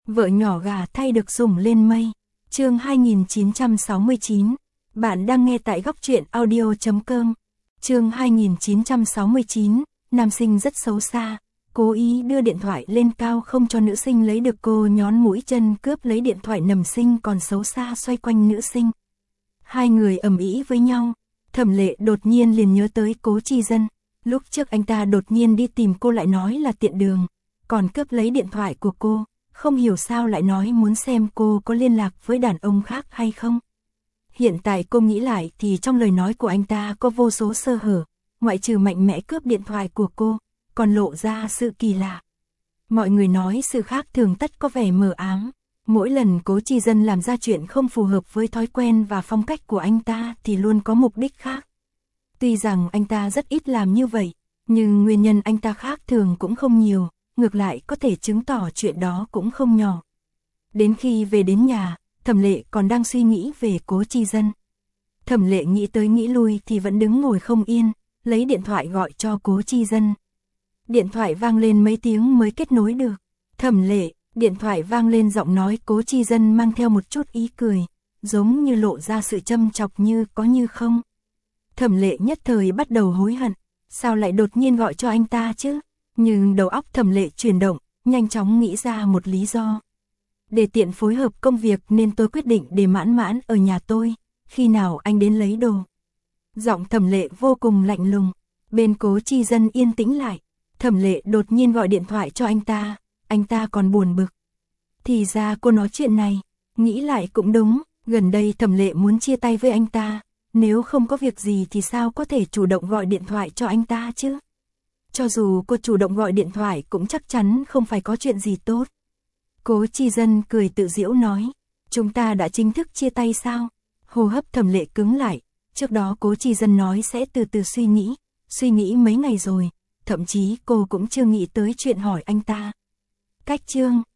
Vợ nhỏ gà thay được sủng lên mây. Chương 2969. Bạn đang nghe tại góc truyện audio.com. Chương 2969. Nam sinh rất xấu xa, cố ý đưa điện thoại lên cao không cho nữ sinh lấy được, cô nhón mũi chân cướp lấy điện thoại, nầm sinh còn xấu xa xoay quanh nữ sinh. Hai người ầm ĩ với nhau. Thẩm Lệ đột nhiên liền nhớ tới Cố Chi Dân. Lúc trước anh ta đột nhiên đi tìm cô lại nói là tiện đường, còn cướp lấy điện thoại của cô, không hiểu sao lại nói muốn xem cô có liên lạc với đàn ông khác hay không. Hiện tại cô nghĩ lại thì trong lời nói của anh ta có vô số sơ hở, ngoại trừ mạnh mẽ cướp điện thoại của cô, còn lộ ra sự kỳ lạ. Mọi người nói sự khác thường tất có vẻ mờ ám. Mỗi lần Cố Chi Dân làm ra chuyện không phù hợp với thói quen và phong cách của anh ta thì luôn có mục đích khác. Tuy rằng anh ta rất ít làm như vậy, nhưng nguyên nhân anh ta khác thường cũng không nhiều, ngược lại có thể chứng tỏ chuyện đó cũng không nhỏ. Đến khi về đến nhà, Thẩm Lệ còn đang suy nghĩ về Cố Chi Dân. Thẩm Lệ nghĩ tới nghĩ lui thì vẫn đứng ngồi không yên, lấy điện thoại gọi cho Cố Chi Dân. Điện thoại vang lên mấy tiếng mới kết nối được. Thẩm Lệ, điện thoại vang lên, giọng nói Cố Chi Dân mang theo một chút ý cười, giống như lộ ra sự châm chọc như có như không. Thẩm Lệ nhất thời bắt đầu hối hận, sao lại đột nhiên gọi cho anh ta chứ? Nhưng đầu óc Thẩm Lệ chuyển động, nhanh chóng nghĩ ra một lý do. Để tiện phối hợp công việc nên tôi quyết định để Mãn Mãn ở nhà tôi, khi nào anh đến lấy đồ. Giọng Thẩm Lệ vô cùng lạnh lùng. Bên Cố Chi Dân yên tĩnh lại. Thẩm Lệ đột nhiên gọi điện thoại cho anh ta còn buồn bực. Thì ra cô nói chuyện này, nghĩ lại cũng đúng, gần đây Thẩm Lệ muốn chia tay với anh ta, nếu không có việc gì thì sao có thể chủ động gọi điện thoại cho anh ta chứ? Cho dù cô chủ động gọi điện thoại cũng chắc chắn không phải có chuyện gì tốt. Cố Chi Dân cười tự giễu nói, chúng ta đã chính thức chia tay sao? Hô hấp Thẩm Lệ cứng lại, trước đó Cố Chi Dân nói sẽ từ từ suy nghĩ mấy ngày rồi, thậm chí cô cũng chưa nghĩ tới chuyện hỏi anh ta. Cách chương